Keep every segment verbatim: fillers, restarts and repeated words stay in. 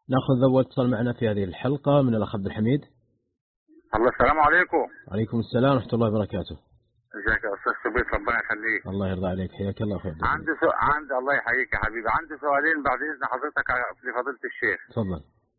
ناخذ أول اتصال معنا في هذه الحلقة من الأخ عبد الحميد. الله، السلام عليكم. وعليكم السلام ورحمة الله وبركاته. ازيك يا استاذ شبيب، ربنا يخليك. الله يرضى عليك، حياك الله اخوي عبد الحميد. عندي سؤال عندي الله يحييك يا حبيبي، عندي سؤالين بعد اذن حضرتك لفضيلة الشيخ. تفضل.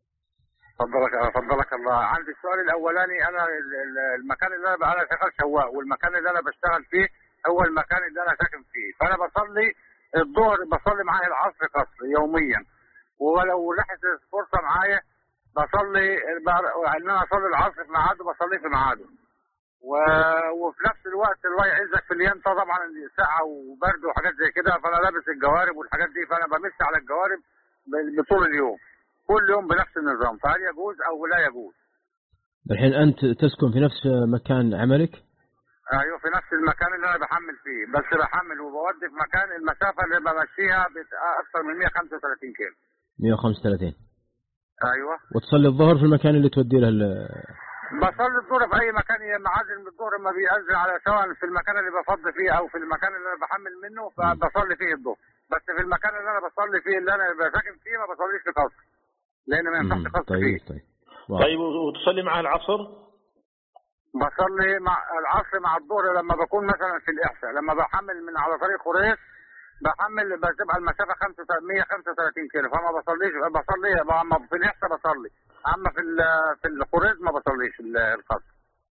فضلك فضلك الله. عندي السؤال الاولاني، انا المكان اللي انا انا شغال سواق، والمكان اللي انا بشتغل فيه هو المكان اللي انا ساكن فيه، فانا بصلي الظهر بصلي معايا العصر قصر يوميا، ولو لحقت فرصه معايا بصلي ان انا اصلي العصر في ميعاده بصليه في ميعاده. و... وفي نفس الوقت الله يعزك في اليانطه طبعا ساعه وبرد وحاجات زي كده، فانا لابس الجوارب والحاجات دي، فانا بمس على الجوارب بطول اليوم كل يوم بنفس النظام، فهل يجوز او لا يجوز؟ الحين انت تسكن في نفس مكان عملك؟ ايوه في نفس المكان اللي انا بحمل فيه، بس بحمل وبودي في مكان المسافه اللي بمشيها اكثر من مئة وخمسة وثلاثين كيلو. مئة وخمسة وثلاثين. ايوه. وتصلي الظهر في المكان اللي تودي له ال... بصلي الظهر في اي مكان معادن بالظهر ما بيأذن، على سواء في المكان اللي بفضي فيه او في المكان اللي انا بحمل منه فبصلي فيه الظهر، بس في المكان اللي انا بصلي فيه اللي انا ساكن فيه ما بصليش في قصر لان ما ينفعش قصر طيب فيه. طيب طيب وتصلي مع العصر؟ بصلي مع العصر مع الظهر لما بكون مثلا في الإحساء، لما بحمل من على طريق قريش بحمل بتبقى المسافه مئة وخمسة وثلاثين كيلو، فما بصليش بصلي اما في الإحساء بصلي، اما في في القريش ما بصليش القصر.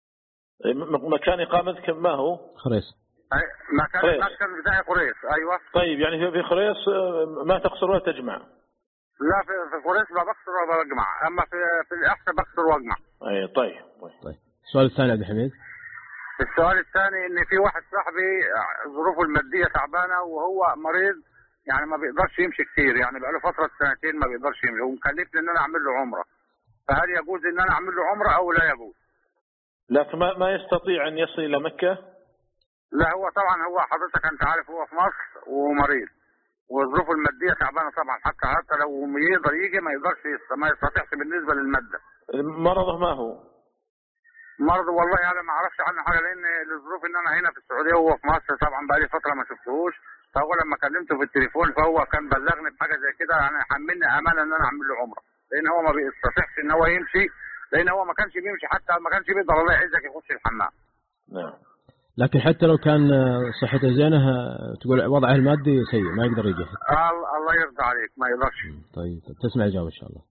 مكان اقامتك ما هو؟ خريص. مكان المسكن بتاعي قريش. ايوه. طيب يعني في خريص ما تقصر ولا تجمع؟ لا في في قريش ما بقصر ولا بجمع، اما في في الإحساء بقصر واجمع. اي طيب طيب. طيب السؤال الثاني عبد الحميد. السؤال الثاني ان في واحد صاحبي ظروفه الماديه تعبانه وهو مريض، يعني ما بيقدرش يمشي كتير، يعني بقاله فتره سنتين ما بيقدرش يمشي، ومكلفني ان انا اعمل له عمره، فهل يجوز ان انا اعمل له عمره او لا يجوز؟ لكن ما ما يستطيع ان يصل الى مكه؟ لا هو طبعا هو حضرتك انت عارف هو في مصر ومريض وظروفه الماديه تعبانه طبعا، حتى حتى لو يقدر يجي ما يقدرش ما يستطيعش بالنسبه للماده. مرضه ما هو؟ مرض والله انا ما اعرفش عنه حاجه، لان الظروف ان انا هنا في السعوديه وهو في مصر طبعا بقى لي فتره ما شفتهوش، فهو لما كلمته في التليفون فهو كان بلغني بحاجه زي كده، يعني حملني امانه ان انا اعمل له عمره، لان هو ما بيستطيعش ان هو يمشي، لان هو ما كانش بيمشي حتى ما كانش بيقدر الله يعزك يخش الحمام. نعم. لكن حتى لو كان صحته زينه تقول وضعه المادي سيء ما يقدر يجي. الله يرضى عليك ما يقدرش. طيب تسمع الجواب ان شاء الله.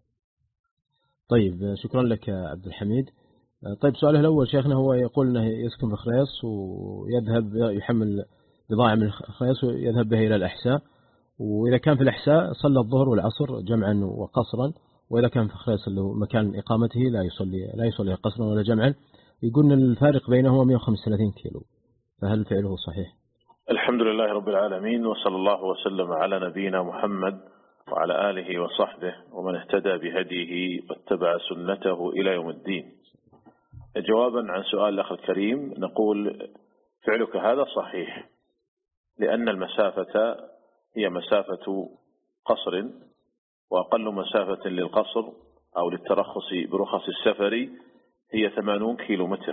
طيب شكرا لك يا عبد الحميد. طيب سؤاله الأول شيخنا هو يقول أنه يسكن في خريص ويذهب يحمل بضاعة من خريص ويذهب بها إلى الأحساء، وإذا كان في الأحساء صلى الظهر والعصر جمعا وقصرا، وإذا كان في خريص اللي هو مكان إقامته لا يصلي لا يصلي قصرا ولا جمعا، يقول أن الفارق بينهما مئة وخمسة وثلاثين كيلو، فهل فعله صحيح؟ الحمد لله رب العالمين، وصلى الله وسلم على نبينا محمد وعلى آله وصحبه ومن اهتدى بهديه واتبع سنته إلى يوم الدين. جوابا عن سؤال الأخ الكريم نقول فعلك هذا صحيح، لأن المسافة هي مسافة قصر، وأقل مسافة للقصر أو للترخص برخص السفر هي ثمانون كيلو متر،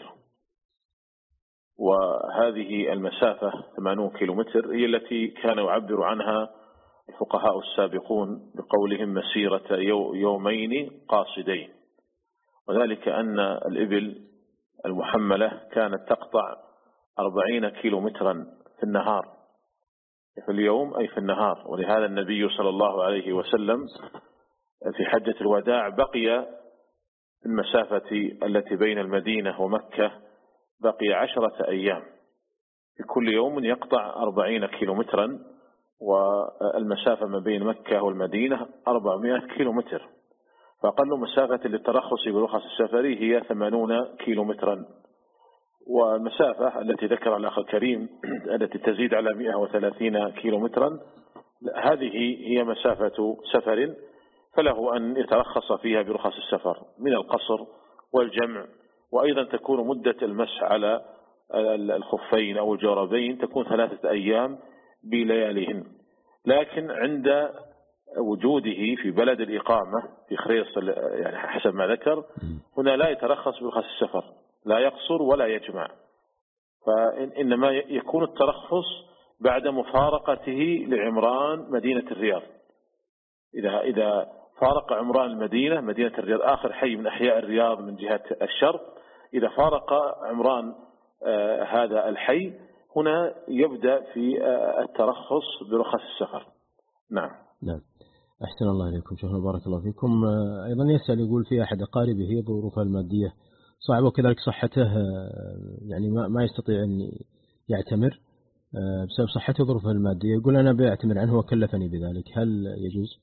وهذه المسافة ثمانون كيلو متر هي التي كان يعبر عنها الفقهاء السابقون بقولهم مسيرة يومين قاصدين، وذلك أن الإبل المحملة كانت تقطع أربعين كيلو مترا في النهار، في اليوم أي في النهار. ولهذا النبي صلى الله عليه وسلم في حجة الوداع بقي في المسافة التي بين المدينة ومكة بقي عشرة أيام، في كل يوم يقطع أربعين كيلو مترا، والمسافة ما بين مكة والمدينة أربعمائة كيلو متر، فأقل مسافة للترخص برخص السفر هي ثمانون كيلو مترا. والمسافة التي ذكر الأخ الكريم التي تزيد على مئة وثلاثين كيلو مترا هذه هي مسافة سفر، فله أن يترخص فيها برخص السفر من القصر والجمع، وأيضا تكون مدة المسح على الخفين أو الجوربين تكون ثلاثة أيام بلياليهن. لكن عند وجوده في بلد الإقامة في خريص يعني حسب ما ذكر هنا لا يترخص برخص السفر، لا يقصر ولا يجمع، فإنما يكون الترخص بعد مفارقته لعمران مدينة الرياض. إذا إذا فارق عمران المدينة، مدينة الرياض آخر حي من أحياء الرياض من جهة الشرق، إذا فارق عمران آه هذا الحي هنا يبدأ في آه الترخص برخص السفر. نعم. نعم. أحسن الله إليكم شيخنا بارك الله فيكم. آه أيضا يسأل يقول في أحد أقاربه ظروفه المادية صعبة وكذلك صحته آه يعني ما ما يستطيع أن يعتمر آه بسبب صحته وظروفه المادية، يقول أنا بأعتمر عنه وكلفني بذلك، هل يجوز؟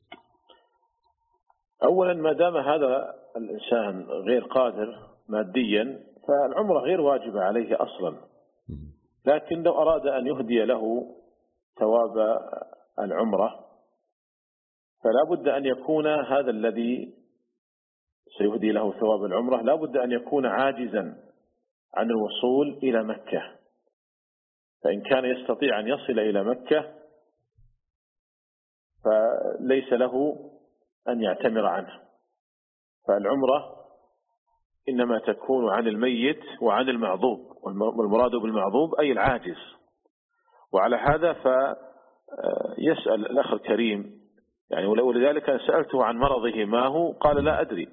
أولا ما دام هذا الإنسان غير قادر ماديا فالعمرة غير واجبة عليه أصلا، لكن لو أراد أن يهدي له ثواب العمرة فلا بد أن يكون هذا الذي سيهدي له ثواب العمرة لا بد أن يكون عاجزا عن الوصول إلى مكة، فإن كان يستطيع أن يصل إلى مكة فليس له أن يعتمر عنه، فالعمرة إنما تكون عن الميت وعن المعذوب، والمراد بالمعذوب أي العاجز. وعلى هذا فيسأل الأخ الكريم يعني، ولذلك سألته عن مرضه ما هو قال لا أدري،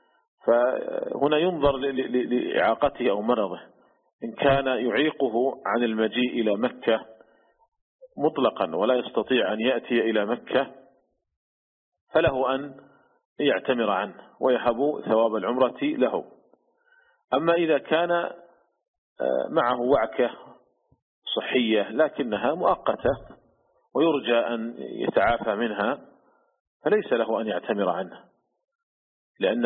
فهنا ينظر لإعاقته أو مرضه، إن كان يعيقه عن المجيء إلى مكة مطلقا ولا يستطيع أن يأتي إلى مكة فله أن يعتمر عنه ويهب ثواب العمرة له. أما إذا كان معه وعكة صحية لكنها مؤقتة ويرجى أن يتعافى منها فليس له أن يعتمر عنه، لأن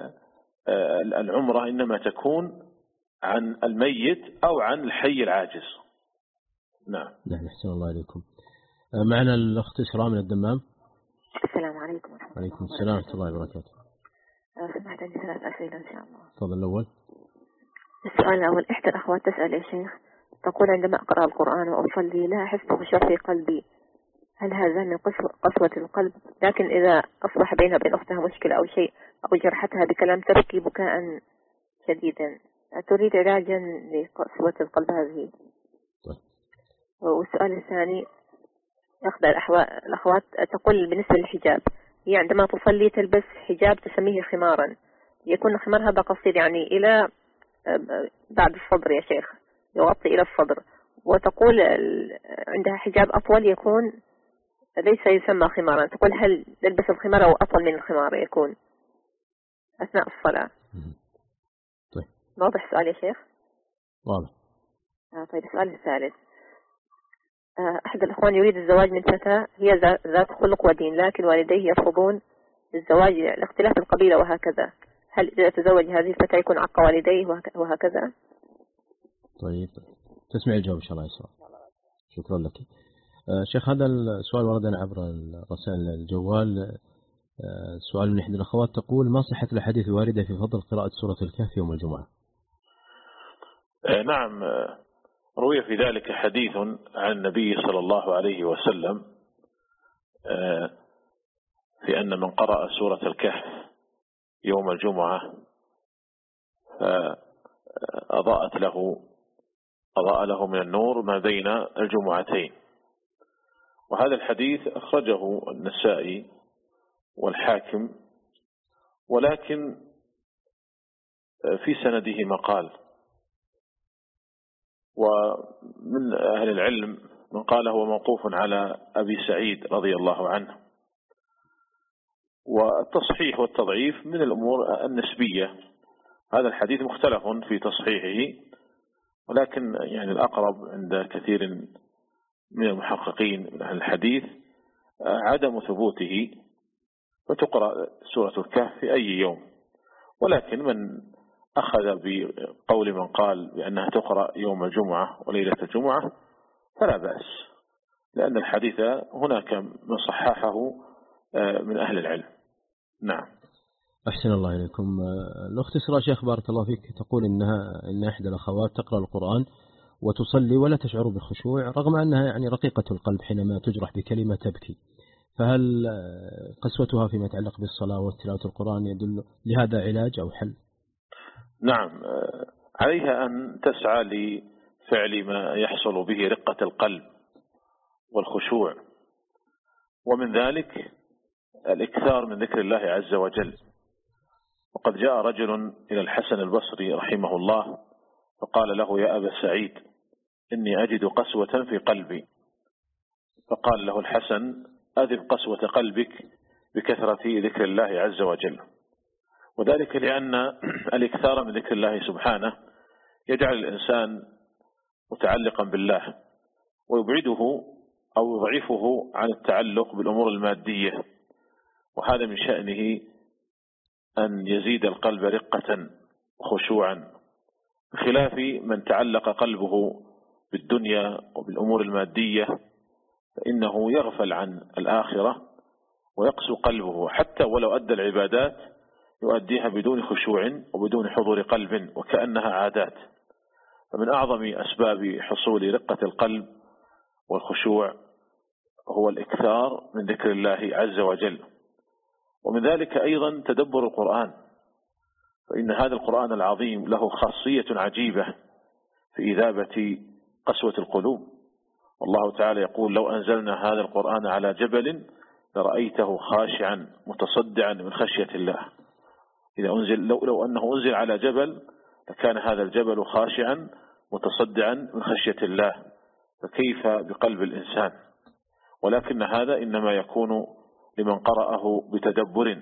العمرة إنما تكون عن الميت أو عن الحي العاجز. نعم. نعم. أحسن الله إليكم. معنا الأخت إسراء من الدمام. السلام عليكم ورحمة الله. عليكم السلام ورحمة الله وبركاته. سمعت عندي ثلاث أسئلة إن شاء الله. تفضل. الأول. السؤال الأول، إحدى الأخوات تسأل يا شيخ، تقول عندما أقرأ القرآن وأصلي لا أحس بخشوع في قلبي، هل هذا من قسوة القلب؟ لكن إذا أصبح بينها وبين أختها مشكلة أو شيء أو جرحتها بكلام تبكي بكاء شديدا، تريد علاجا لقسوة القلب هذه. طيب. والسؤال الثاني، أخذ الأخوات تقول بالنسبة للحجاب، هي عندما تصلي تلبس حجاب تسميه خمارا، يكون الخمار هذا قصير يعني إلى بعد الصدر يا شيخ، يغطي إلى الصدر، وتقول عندها حجاب أطول يكون ليس يسمى خمارا، تقول هل تلبس الخمار أو أطول من الخمار يكون أثناء الصلاة؟ طيب. واضح السؤال يا شيخ؟ واضح. آه طيب. السؤال الثالث، أحد الأخوان يريد الزواج من فتاة هي ذات خلق ودين، لكن والديه يرفضون الزواج لاختلاف القبيلة وهكذا، هل إذا تزوج هذه الفتاة يكون عق والديه وهكذا؟ طيب. تسمع الجواب إن شاء الله يسرع. شكرا لك. آه شيخ، هذا السؤال وردنا عبر رسائل الجوال. آه سؤال من إحدى الأخوات تقول ما صحة الأحاديث الواردة في فضل قراءة سورة الكهف يوم الجمعة؟ آه نعم، روي في ذلك حديث عن النبي صلى الله عليه وسلم في أن من قرأ سورة الكهف يوم الجمعة أضاءت له أضاء له من النور ما بين الجمعتين، وهذا الحديث أخرجه النسائي والحاكم، ولكن في سنده مقال، ومن أهل العلم من قال هو موقوف على أبي سعيد رضي الله عنه، والتصحيح والتضعيف من الأمور النسبية. هذا الحديث مختلف في تصحيحه، ولكن يعني الأقرب عند كثير من المحققين من أهل الحديث عدم ثبوته، وتقرأ سورة الكهف في أي يوم، ولكن من أخذ بقول من قال بأنها تقرأ يوم الجمعة وليلة الجمعة فلا بأس، لأن الحديث هناك من صححه من أهل العلم. نعم. أحسن الله إليكم. الأخت إسراء شيخ بارك الله فيك تقول إنها إن إحدى الأخوات تقرأ القرآن وتصلي ولا تشعر بخشوع رغم أنها يعني رقيقة القلب حينما تجرح بكلمة تبكي، فهل قسوتها فيما يتعلق بالصلاة وتلاوة القرآن يدل لهذا علاج أو حل؟ نعم، عليها أن تسعى لفعل ما يحصل به رقة القلب والخشوع، ومن ذلك الإكثار من ذكر الله عز وجل. وقد جاء رجل إلى الحسن البصري رحمه الله فقال له: يا أبا سعيد، إني أجد قسوة في قلبي. فقال له الحسن: أذب قسوة قلبك بكثرة ذكر الله عز وجل. وذلك لأن الإكثار من ذكر الله سبحانه يجعل الإنسان متعلقا بالله ويبعده أو يضعفه عن التعلق بالأمور المادية، وهذا من شأنه أن يزيد القلب رقة وخشوعا، بخلاف من تعلق قلبه بالدنيا وبالأمور المادية فإنه يغفل عن الآخرة ويقسو قلبه، حتى ولو أدى العبادات يؤديها بدون خشوع وبدون حضور قلب وكأنها عادات. فمن أعظم أسباب حصول رقة القلب والخشوع هو الإكثار من ذكر الله عز وجل. ومن ذلك أيضا تدبر القرآن، فإن هذا القرآن العظيم له خاصية عجيبة في إذابة قسوة القلوب. والله تعالى يقول: لو أنزلنا هذا القرآن على جبل لرأيته خاشعا متصدعا من خشية الله. إذا أنزل لو, لو أنه أنزل على جبل لكان هذا الجبل خاشعا متصدعا من خشية الله، فكيف بقلب الإنسان؟ ولكن هذا إنما يكون لمن قرأه بتدبر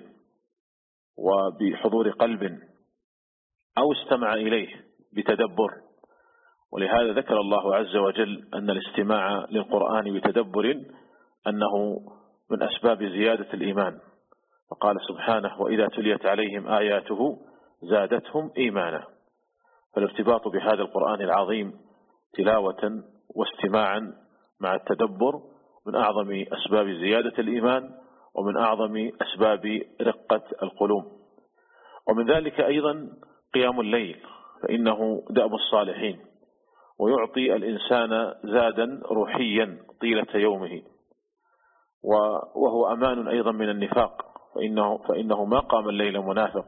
وبحضور قلب أو استمع إليه بتدبر. ولهذا ذكر الله عز وجل أن الاستماع للقرآن بتدبر أنه من أسباب زيادة الإيمان، فقال سبحانه: وإذا تليت عليهم آياته زادتهم إيمانا. فالارتباط بهذا القرآن العظيم تلاوة واستماعا مع التدبر من أعظم أسباب زيادة الإيمان ومن أعظم أسباب رقة القلوب. ومن ذلك أيضا قيام الليل، فإنه دأب الصالحين ويعطي الإنسان زادا روحيا طيلة يومه، وهو أمان أيضا من النفاق، فإنه, فإنه ما قام الليل منافق.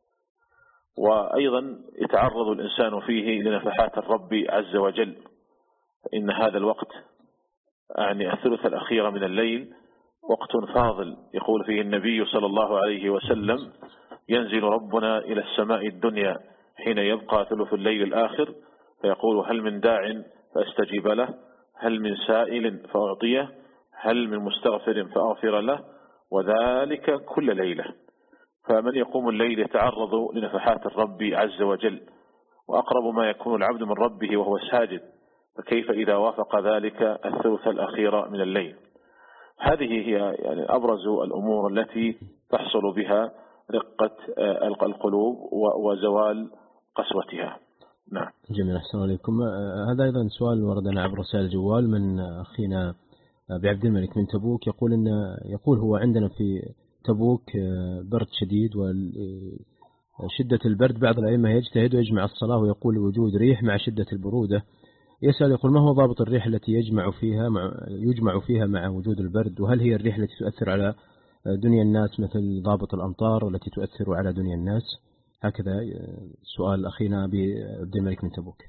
وأيضا يتعرض الإنسان فيه لنفحات الرب عز وجل، فإن هذا الوقت يعني الثلث الأخير من الليل وقت فاضل، يقول فيه النبي صلى الله عليه وسلم: ينزل ربنا إلى السماء الدنيا حين يبقى ثلث الليل الآخر فيقول: هل من داع فأستجيب له، هل من سائل فأعطيه، هل من مستغفر فأغفر له، وذلك كل ليلة. فمن يقوم الليل يتعرض لنفحات الرب عز وجل، وأقرب ما يكون العبد من ربه وهو ساجد، فكيف إذا وافق ذلك الثلث الأخير من الليل؟ هذه هي يعني أبرز الأمور التي تحصل بها رقة القلوب وزوال قسوتها. نعم. جميل، أحسن عليكم. هذا أيضا سؤال وردنا عبر رسائل الجوال من أخينا بعبد الملك من تبوك، يقول إن يقول هو عندنا في تبوك برد شديد، وشدة البرد بعض الأئمة يجتهد ويجمع الصلاة ويقول وجود ريح مع شدة البرودة. يسأل يقول: ما هو ضابط الريح التي يجمع فيها مع يجمع فيها مع وجود البرد؟ وهل هي الريح التي تؤثر على دنيا الناس مثل ضابط الأمطار والتي تؤثر على دنيا الناس؟ هكذا سؤال أخينا بعبد الملك من تبوك.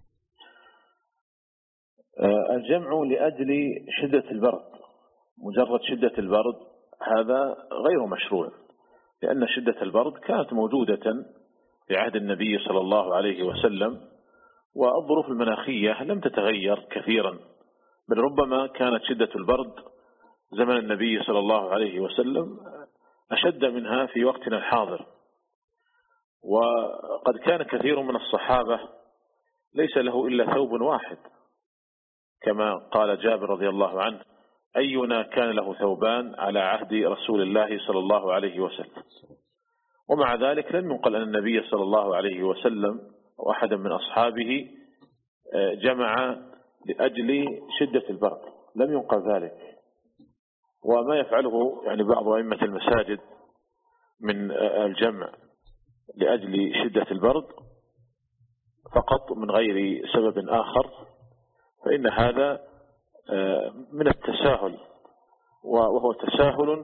الجمع لأجل شدة البرد، مجرد شدة البرد هذا غير مشروع، لأن شدة البرد كانت موجودة في عهد النبي صلى الله عليه وسلم، والظروف المناخية لم تتغير كثيرا، بل ربما كانت شدة البرد زمن النبي صلى الله عليه وسلم أشد منها في وقتنا الحاضر. وقد كان كثير من الصحابة ليس له إلا ثوب واحد، كما قال جابر رضي الله عنه: أينا كان له ثوبان على عهد رسول الله صلى الله عليه وسلم. ومع ذلك لم ينقل أن النبي صلى الله عليه وسلم أو أحدا من أصحابه جمع لأجل شدة البرد، لم ينقل ذلك. وما يفعله يعني بعض أئمة المساجد من الجمع لأجل شدة البرد فقط من غير سبب آخر، فإن هذا من التساهل، وهو تساهل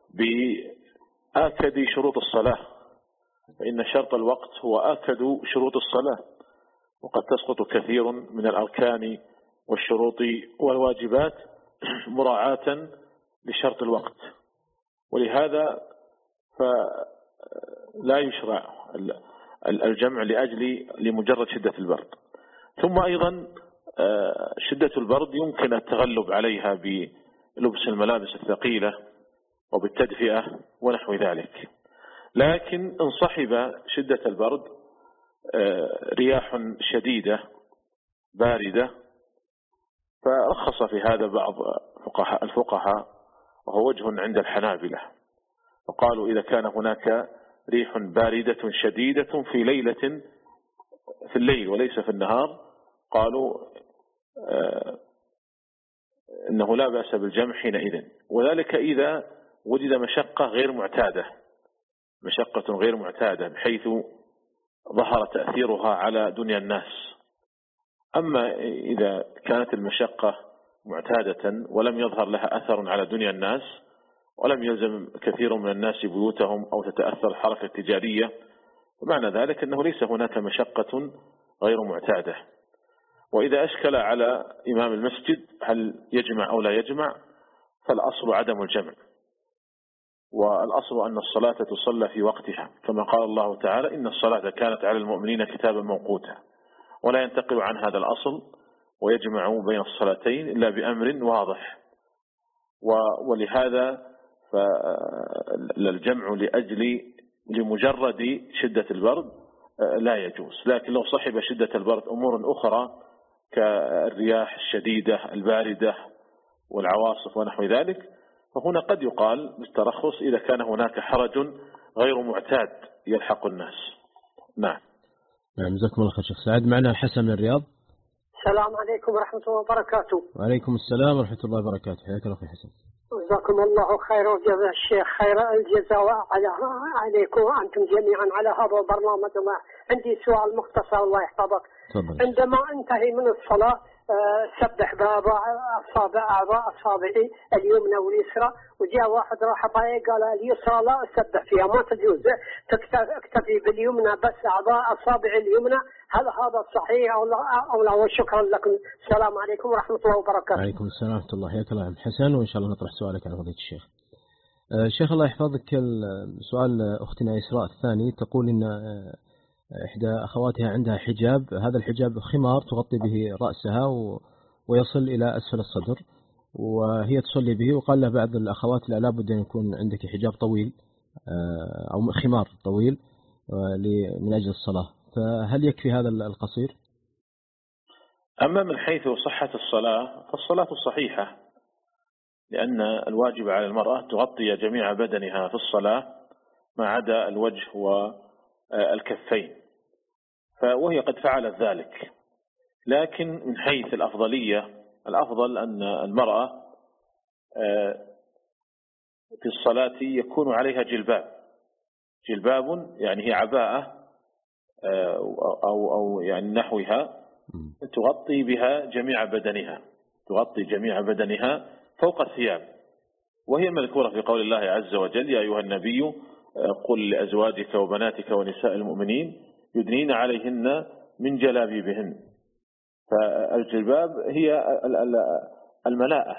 بآكد شروط الصلاة، فإن شرط الوقت هو آكد شروط الصلاة، وقد تسقط كثير من الأركان والشروط والواجبات مراعاة لشرط الوقت. ولهذا فلا يشرع الجمع لأجل لمجرد شدة البرد. ثم أيضا شدة البرد يمكن التغلب عليها بلبس الملابس الثقيلة وبالتدفئة ونحو ذلك. لكن إن صحب شدة البرد رياح شديدة باردة فرخص في هذا بعض الفقهاء، وهو وجه عند الحنابلة، وقالوا إذا كان هناك ريح باردة شديدة في ليلة في الليل وليس في النهار، قالوا إنه لا بأس بالجمع حينئذ، وذلك إذا وجد مشقة غير معتادة مشقة غير معتادة بحيث ظهر تأثيرها على دنيا الناس. أما إذا كانت المشقة معتادة ولم يظهر لها أثر على دنيا الناس ولم يلزم كثير من الناس بيوتهم أو تتأثر الحركة التجارية، ومعنى ذلك أنه ليس هناك مشقة غير معتادة. وإذا أشكل على إمام المسجد هل يجمع أو لا يجمع، فالأصل عدم الجمع، والأصل أن الصلاة تصلى في وقتها، كما قال الله تعالى إن الصلاة كانت على المؤمنين كتابا موقوتا، ولا ينتقل عن هذا الأصل ويجمع بين الصلاتين إلا بأمر واضح. ولهذا فالجمع لأجل لمجرد شدة البرد لا يجوز. لكن لو صحب شدة البرد أمور أخرى كالرياح الشديدة الباردة والعواصف ونحو ذلك، فهنا قد يقال بالترخص إذا كان هناك حرج غير معتاد يلحق الناس. نعم. نعم، جزاكم الله خير شيخ سعد. معنا حسن من الرياض. السلام عليكم ورحمة الله وبركاته. وعليكم السلام ورحمة الله وبركاته. حياك الله أخي حسن. جزاكم الله خير وجزا الشيخ خير الجزاء عليكم أنتم جميعا على هذا البرنامج. عندي سؤال مختصر الله يحفظك. تفضل. عندما انتهي من الصلاة سبح بأعضاء أصابع أعضاء أصابعي اليمنى واليسرى، وجاء واحد راح باي قال اليسرى لا أسبح فيها ما تجوز، اكتفي باليمنى بس أعضاء أصابع اليمنى، هل هذا صحيح أو لا أو لا؟ وشكرا لكم. السلام عليكم ورحمة الله وبركاته. وعليكم السلام ورحمة الله. حياك الله عم حسن، وإن شاء الله نطرح سؤالك على فضيلة الشيخ. الشيخ الله يحفظك، سؤال أختنا إسراء الثاني تقول إن إحدى أخواتها عندها حجاب، هذا الحجاب خمار تغطي به رأسها ويصل إلى أسفل الصدر، وهي تصلي به، وقال له بعض الأخوات لا لابد أن يكون عندك حجاب طويل أو خمار طويل من أجل الصلاة، فهل يكفي هذا القصير؟ أما من حيث صحة الصلاة فالصلاة صحيحة، لأن الواجب على المرأة تغطي جميع بدنها في الصلاة ما عدا الوجه والكفين، وهي قد فعلت ذلك. لكن من حيث الأفضلية، الأفضل أن المرأة في الصلاة يكون عليها جلباب جلباب يعني هي عباءة أو أو يعني نحوها تغطي بها جميع بدنها تغطي جميع بدنها فوق الثياب، وهي مذكورة في قول الله عز وجل يا أيها النبي قل لأزواجك وبناتك ونساء المؤمنين يدنين عليهن من جلابيبهن. فالجلباب هي الملاءة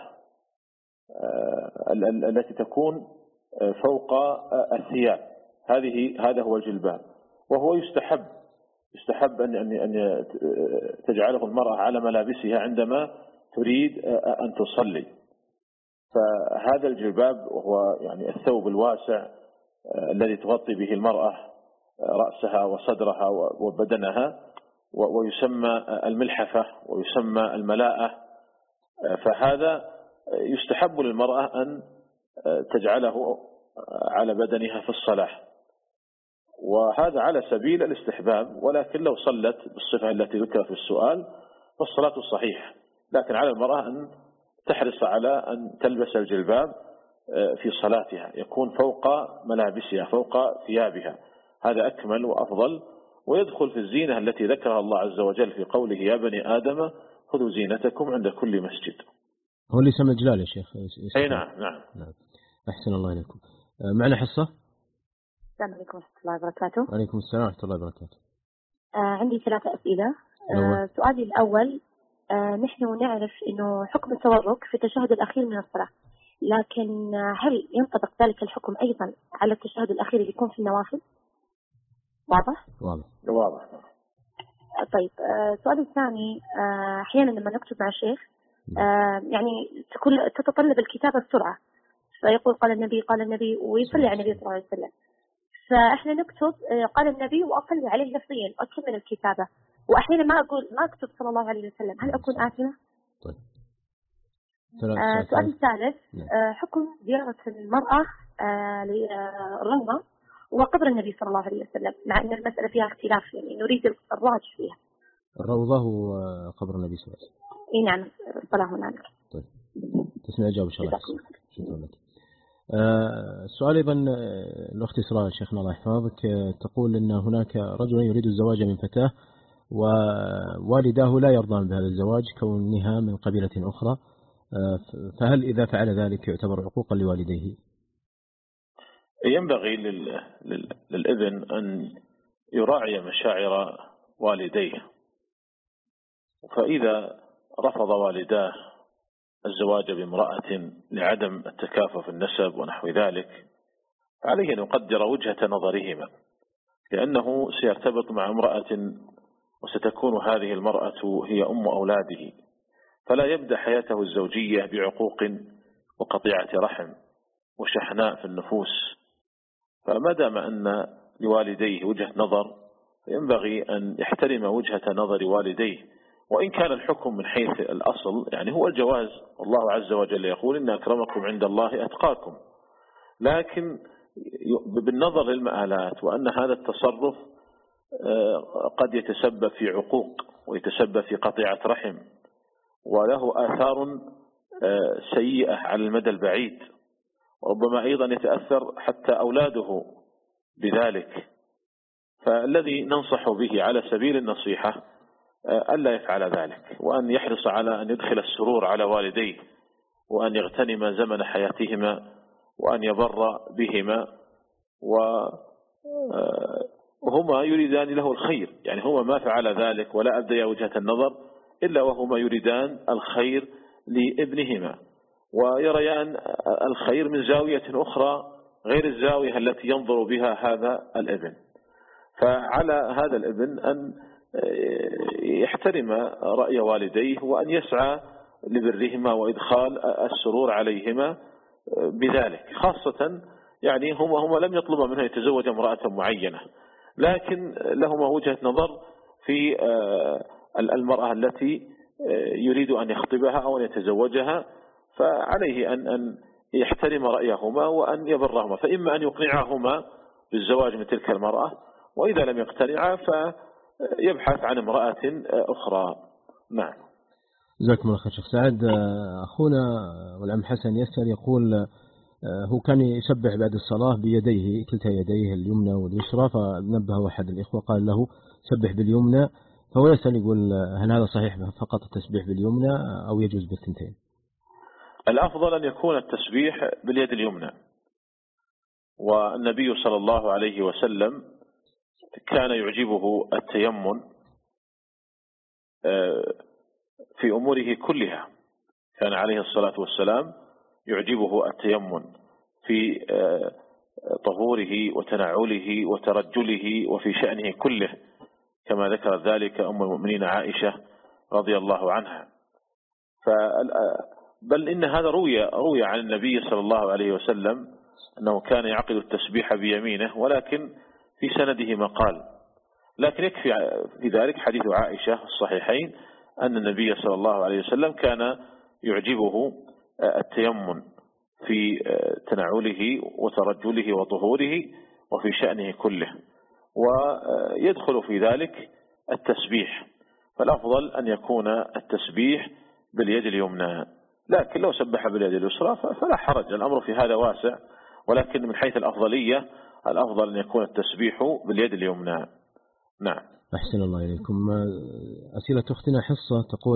التي تكون فوق الثياب، هذه هذا هو الجلباب، وهو يستحب يستحب أن أن تجعله المرأة على ملابسها عندما تريد أن تصلي. فهذا الجلباب وهو يعني الثوب الواسع الذي تغطي به المرأة رأسها وصدرها وبدنها، ويسمى الملحفة ويسمى الملاءة، فهذا يستحب للمرأة أن تجعله على بدنها في الصلاة، وهذا على سبيل الاستحباب. ولكن لو صلت بالصفة التي ذكرت في السؤال فالصلاة صحيحة، لكن على المرأة أن تحرص على أن تلبس الجلباب في صلاتها، يكون فوق ملابسها فوق ثيابها، هذا أكمل وأفضل، ويدخل في الزينة التي ذكرها الله عز وجل في قوله يا بني آدم خذوا زينتكم عند كل مسجد. هو اللي سمى جلال يا شيخ. أي نعم نعم. نعم. أحسن الله إليكم. معنا حصة. السلام عليكم ورحمة الله وبركاته. وعليكم السلام ورحمة الله وبركاته. آه عندي ثلاثة أسئلة. آه سؤالي الأول، آه نحن نعرف إنه حكم التورك في التشهد الأخير من الصلاة، لكن هل ينطبق ذلك الحكم أيضا على التشهد الأخير اللي يكون في النوافل؟ واضح؟ واضح واضح. طيب السؤال الثاني، أحيانا لما نكتب مع الشيخ يعني تكون تتطلب الكتابة بسرعة، فيقول قال النبي قال النبي ويصلي على النبي صلى الله عليه وسلم، فإحنا نكتب قال النبي وأصلي عليه لفظيا وأكمل الكتابة، وأحيانا ما أقول ما أكتب صلى الله عليه وسلم، هل أكون آثمة؟ طيب. السؤال الثالث، حكم زيارة المرأة للروضة وقبر النبي صلى الله عليه وسلم، مع أن المسألة فيها اختلاف، يعني نريد الراجح فيها. الروضة هو قبر النبي صلى الله عليه وسلم. إي نعم، الصلاة هناك. طيب تسمع الجواب إن شاء الله. شكرا لك. آه السؤال أيضا الأخت إسراء شيخنا الله يحفظك، تقول أن هناك رجل يريد الزواج من فتاة ووالداه لا يرضان بهذا الزواج كونها من قبيلة أخرى، آه فهل إذا فعل ذلك يعتبر عقوقا لوالديه؟ ينبغي لل... لل... للابن أن يراعي مشاعر والديه، فإذا رفض والداه الزواج بامرأة لعدم التكافؤ في النسب ونحو ذلك، عليه أن يقدر وجهة نظرهما، لأنه سيرتبط مع امرأة وستكون هذه المرأة هي أم أولاده، فلا يبدأ حياته الزوجية بعقوق وقطيعة رحم وشحناء في النفوس. فما دام أن لوالديه وجهة نظر ينبغي أن يحترم وجهة نظر والديه، وإن كان الحكم من حيث الأصل يعني هو الجواز، والله عز وجل يقول إن أكرمكم عند الله أتقاكم، لكن بالنظر للمآلات وأن هذا التصرف قد يتسبب في عقوق ويتسبب في قطيعة رحم وله آثار سيئة على المدى البعيد، وربما أيضا يتأثر حتى أولاده بذلك. فالذي ننصح به على سبيل النصيحة ألا يفعل ذلك، وأن يحرص على أن يدخل السرور على والديه، وأن يغتنم زمن حياتهما، وأن يبر بهما، وهما يريدان له الخير، يعني هما ما فعل ذلك ولا أبدي وجهة النظر إلا وهما يريدان الخير لابنهما، ويريان الخير من زاوية أخرى غير الزاوية التي ينظر بها هذا الابن. فعلى هذا الابن أن يحترم رأي والديه وأن يسعى لبرهما وإدخال السرور عليهما بذلك، خاصة يعني هما هما لم يطلب منه يتزوج امرأة معينة، لكن لهما وجهة نظر في المرأة التي يريد أن يخطبها أو أن يتزوجها، فعليه أن أن يحترم رأيهما وأن يبرهما، فإما أن يقنعهما بالزواج من تلك المرأة، وإذا لم يقتنعا فيبحث عن امرأة أخرى. نعم. جزاكم الله خير شيخ سعد. أخونا والعم حسن يسأل يقول هو كان يسبح بعد الصلاة بيديه كلتا يديه اليمنى واليسرى، فنبه أحد الإخوة قال له سبح باليمنى، فهو يسأل يقول هل هذا صحيح فقط التسبيح باليمنى أو يجوز بالثنتين؟ الأفضل أن يكون التسبيح باليد اليمنى، والنبي صلى الله عليه وسلم كان يعجبه التيمم في أموره كلها، كان عليه الصلاة والسلام يعجبه التيمم في طهوره وتنعله وترجله وفي شأنه كله، كما ذكرت ذلك أم المؤمنين عائشة رضي الله عنها. بل إن هذا روي روي عن النبي صلى الله عليه وسلم أنه كان يعقد التسبيح بيمينه، ولكن في سنده مقال، لكن يكفي في ذلك حديث عائشة الصحيحين أن النبي صلى الله عليه وسلم كان يعجبه التيمم في تنعله وترجله وطهوره وفي شأنه كله، ويدخل في ذلك التسبيح، فالأفضل أن يكون التسبيح باليد اليمنى، لكن لو سبح باليد اليسرى فلا حرج، الأمر في هذا واسع، ولكن من حيث الأفضلية الأفضل أن يكون التسبيح باليد اليمنى. نعم. أحسن الله إليكم. أسئلة أختنا حصة تقول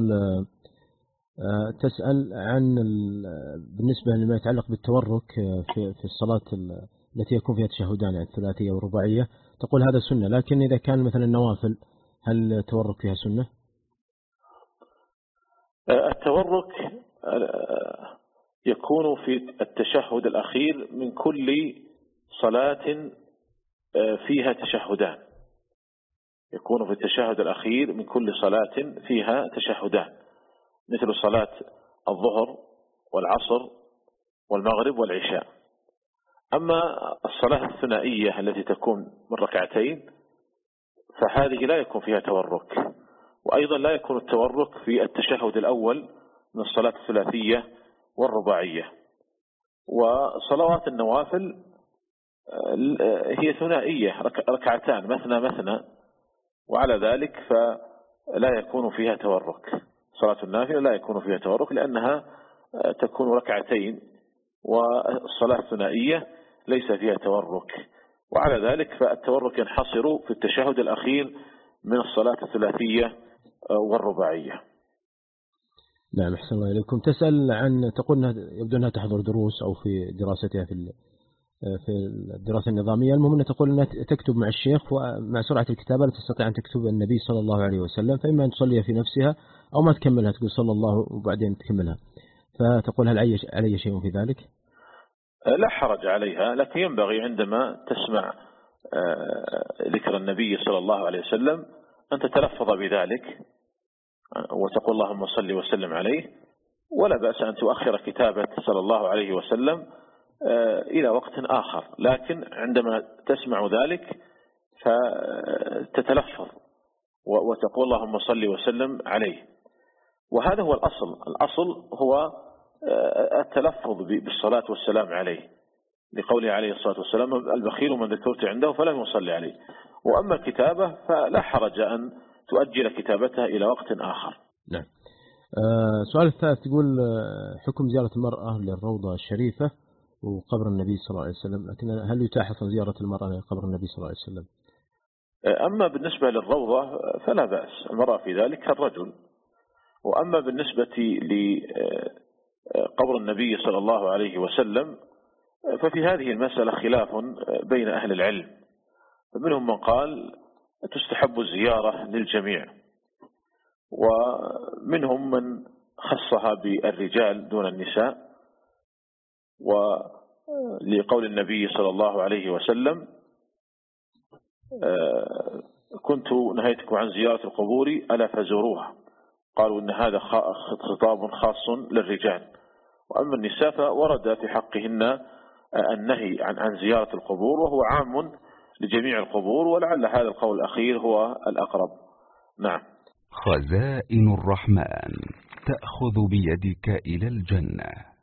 تسأل عن بالنسبة لما يتعلق بالتورك في في الصلاة التي يكون فيها تشهدان يعني الثلاثية والرباعية، تقول هذا سنة، لكن إذا كان مثلا النوافل هل التورك فيها سنة؟ التورك يكون في التشهد الأخير من كل صلاة فيها تشهدان، يكون في التشهد الأخير من كل صلاة فيها تشهدان، مثل صلاة الظهر والعصر والمغرب والعشاء. أما الصلاة الثنائية التي تكون من ركعتين فهذه لا يكون فيها تورك، وأيضا لا يكون التورك في التشهد الأول من الصلاة الثلاثية والرباعية. وصلوات النوافل هي ثنائية ركعتان مثنى مثنى، وعلى ذلك فلا يكون فيها تورك. صلاة النافلة لا يكون فيها تورك لأنها تكون ركعتين، والصلاة الثنائية ليس فيها تورك، وعلى ذلك فالتورك ينحصر في التشهد الأخير من الصلاة الثلاثية والرباعية. نعم، أحسن الله إليكم. تسأل عن تقول يبدو أنها تحضر دروس أو في دراستها في في الدراسة النظامية، المهم أنها تقول أنها تكتب مع الشيخ، ومع سرعة الكتابة لا تستطيع أن تكتب النبي صلى الله عليه وسلم، فإما أن تصلي في نفسها أو ما تكملها، تقول صلى الله وبعدين تكملها. فتقول هل علي شيء في ذلك؟ لا حرج عليها، لكن ينبغي عندما تسمع ذكر النبي صلى الله عليه وسلم أن تتلفظ بذلك وتقول اللهم صل وسلم عليه، ولا بأس أن تؤخر كتابة صلى الله عليه وسلم إلى وقت آخر، لكن عندما تسمع ذلك فتتلفظ وتقول اللهم صل وسلم عليه. وهذا هو الأصل، الأصل هو التلفظ بالصلاة والسلام عليه، لقوله عليه الصلاة والسلام البخيل من ذكرت عنده فلم يصلي عليه. وأما الكتابة فلا حرج أن تؤجل كتابتها إلى وقت آخر. نعم. آه سؤال الثالث تقول حكم زيارة المرأة للروضة الشريفة وقبر النبي صلى الله عليه وسلم، لكن هل يتاح أصلا زيارة المرأة لقبر النبي صلى الله عليه وسلم؟ أما بالنسبة للروضة فلا بأس، المرأة في ذلك كالرجل. وأما بالنسبة لقبر النبي صلى الله عليه وسلم ففي هذه المسألة خلاف بين أهل العلم، فمنهم من قال تستحب الزيارة للجميع، ومنهم من خصها بالرجال دون النساء، ولقول النبي صلى الله عليه وسلم كنت نهيتكم عن زيارة القبور ألا فزوروها، قالوا إن هذا خطاب خاص للرجال. وأما النساء فورد في حقهن النهي عن عن زيارة القبور، وهو عام لجميع القبور، ولعل هذا القول الأخير هو الأقرب. نعم. خزائن الرحمن تأخذ بيدك إلى الجنة.